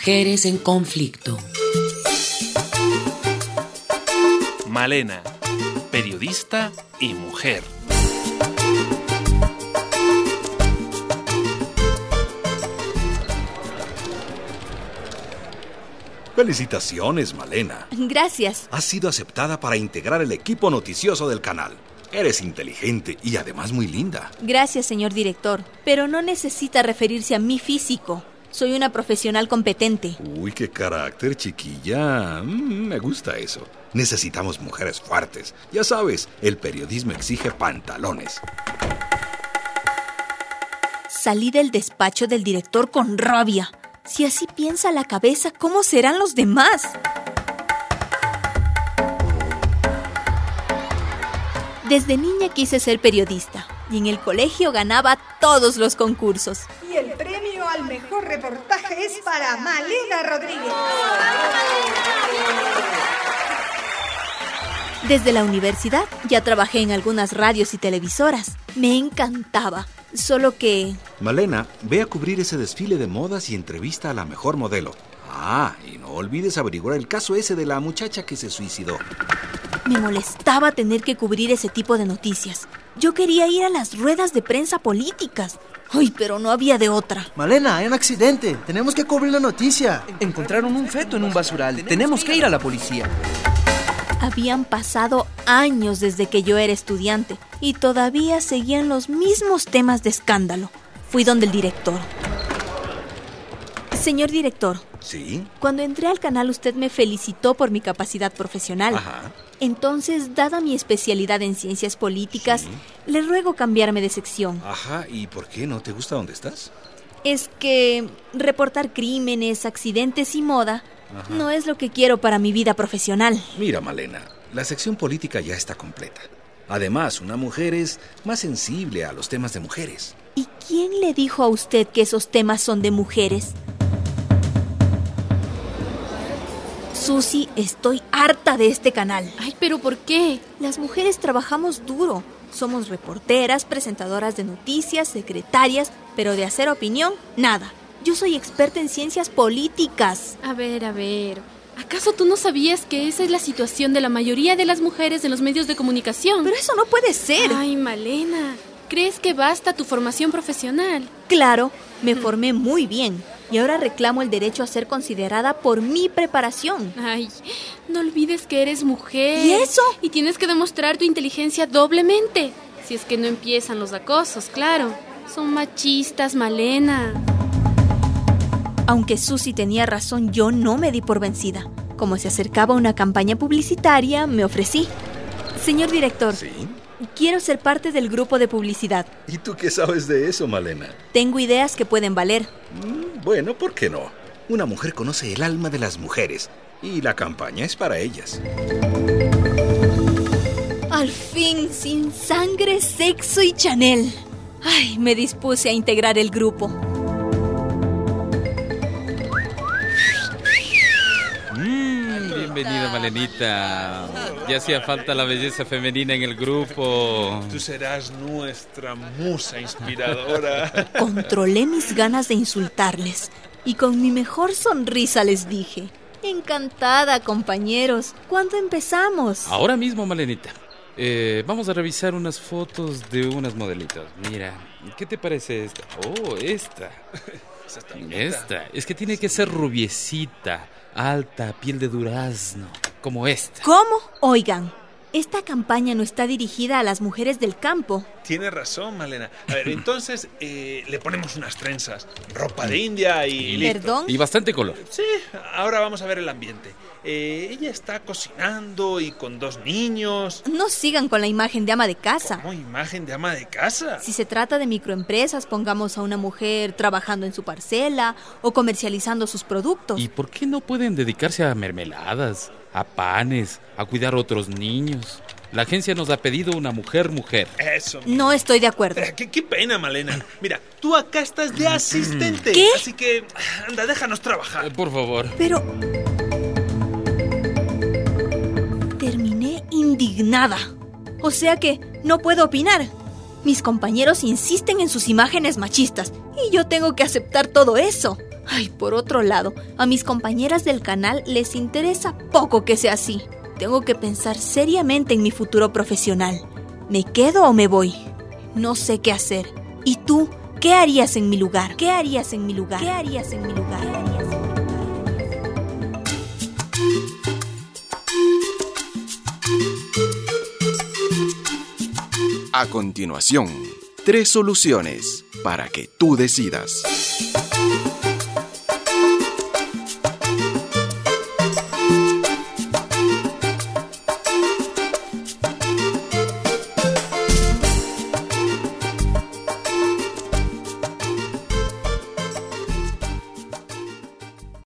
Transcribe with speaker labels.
Speaker 1: Mujeres en conflicto.
Speaker 2: Malena, periodista y mujer.
Speaker 3: Felicitaciones, Malena.
Speaker 4: Gracias.
Speaker 3: Has sido aceptada para integrar el equipo noticioso del canal. Eres inteligente y además muy linda.
Speaker 4: Gracias, señor director. Pero no necesita referirse a mi físico. Soy una profesional competente.
Speaker 3: Uy, qué carácter, chiquilla. Me gusta eso. Necesitamos mujeres fuertes. Ya sabes, el periodismo exige pantalones.
Speaker 4: Salí del despacho del director con rabia. Si así piensa la cabeza, ¿cómo serán los demás? Desde niña quise ser periodista y en el colegio ganaba todos los concursos.
Speaker 5: Y el premio al mejor reportaje es para Malena Rodríguez.
Speaker 4: Desde la universidad ya trabajé en algunas radios y televisoras. Me encantaba, solo que...
Speaker 3: Malena, ve a cubrir ese desfile de modas y entrevista a la mejor modelo. Y no olvides averiguar el caso ese de la muchacha que se suicidó.
Speaker 4: Me molestaba tener que cubrir ese tipo de noticias. Yo quería ir a las ruedas de prensa políticas. Ay, pero no había de otra.
Speaker 6: Malena, hay un accidente. Tenemos que cubrir la noticia.
Speaker 7: Encontraron un feto en un basural. Tenemos que ir a la policía.
Speaker 4: Habían pasado años desde que yo era estudiante y todavía seguían los mismos temas de escándalo. Fui donde el director. Señor director.
Speaker 3: ¿Sí?
Speaker 4: Cuando entré al canal usted me felicitó por mi capacidad profesional.
Speaker 3: Ajá.
Speaker 4: Entonces, dada mi especialidad en ciencias políticas,
Speaker 3: Sí.
Speaker 4: le ruego cambiarme de sección.
Speaker 3: Ajá, ¿y por qué? ¿No te gusta dónde estás?
Speaker 4: Es que reportar crímenes, accidentes y moda
Speaker 3: Ajá.
Speaker 4: no es lo que quiero para mi vida profesional.
Speaker 3: Mira, Malena, la sección política ya está completa. Además, una mujer es más sensible a los temas de mujeres.
Speaker 4: ¿Y quién le dijo a usted que esos temas son de mujeres? Susi, estoy harta de este canal.
Speaker 8: Ay, ¿pero por qué?
Speaker 4: Las mujeres trabajamos duro. Somos reporteras, presentadoras de noticias, secretarias, pero de hacer opinión, nada. Yo soy experta en ciencias políticas.
Speaker 8: A ver. ¿Acaso tú no sabías que esa es la situación de la mayoría de las mujeres en los medios de comunicación?
Speaker 4: Pero eso no puede ser.
Speaker 8: Ay, Malena, ¿crees que basta tu formación profesional?
Speaker 4: Claro, me formé muy bien y ahora reclamo el derecho a ser considerada por mi preparación.
Speaker 8: Ay, no olvides que eres mujer.
Speaker 4: ¿Y eso?
Speaker 8: Y tienes que demostrar tu inteligencia doblemente. Si es que no empiezan los acosos, claro. Son machistas, Malena.
Speaker 4: Aunque Susi tenía razón, yo no me di por vencida. Como se acercaba una campaña publicitaria, me ofrecí. Señor director,
Speaker 3: ¿Sí?
Speaker 4: quiero ser parte del grupo de publicidad.
Speaker 3: ¿Y tú qué sabes de eso, Malena?
Speaker 4: Tengo ideas que pueden valer.
Speaker 3: Bueno, ¿por qué no? Una mujer conoce el alma de las mujeres y la campaña es para ellas.
Speaker 4: Al fin, sin sangre, sexo y Chanel. Ay, me dispuse a integrar el grupo.
Speaker 9: Bienvenida, Malenita. Ya hacía falta la belleza femenina en el grupo.
Speaker 2: Tú serás nuestra musa inspiradora.
Speaker 4: Controlé mis ganas de insultarles y con mi mejor sonrisa les dije: encantada, compañeros. ¿Cuándo empezamos?
Speaker 9: Ahora mismo, Malenita. Vamos a revisar unas fotos de unas modelitas. Mira, ¿qué te parece esta? Oh, esta. Esta. Es que tiene que ser rubiecita, alta, piel de durazno, como esta.
Speaker 4: ¿Cómo? Oigan, esta campaña no está dirigida a las mujeres del campo.
Speaker 2: Tienes razón, Malena. A ver, entonces le ponemos unas trenzas, ropa de India y listo.
Speaker 4: ¿Perdón?
Speaker 9: Y bastante color.
Speaker 2: Sí, ahora vamos a ver el ambiente. Ella está cocinando y con 2 niños.
Speaker 4: No sigan con la imagen de ama de casa.
Speaker 2: ¿Cómo imagen de ama de casa?
Speaker 4: Si se trata de microempresas, pongamos a una mujer trabajando en su parcela o comercializando sus productos.
Speaker 9: ¿Y por qué no pueden dedicarse a mermeladas, a panes, a cuidar a otros niños? La agencia nos ha pedido una mujer.
Speaker 2: Eso.
Speaker 4: No estoy de acuerdo.
Speaker 2: Qué pena, Malena. Mira, tú acá estás de asistente.
Speaker 4: ¿Qué?
Speaker 2: Así que, anda, déjanos trabajar.
Speaker 9: Por favor.
Speaker 4: Pero... terminé indignada. O sea que no puedo opinar. Mis compañeros insisten en sus imágenes machistas y yo tengo que aceptar todo eso. Ay, por otro lado, a mis compañeras del canal les interesa poco que sea así. Tengo que pensar seriamente en mi futuro profesional. ¿Me quedo o me voy? No sé qué hacer. ¿Y tú? ¿Qué harías en mi lugar? ¿Qué harías en mi lugar? ¿Qué harías en mi lugar?
Speaker 1: A continuación, 3 soluciones para que tú decidas.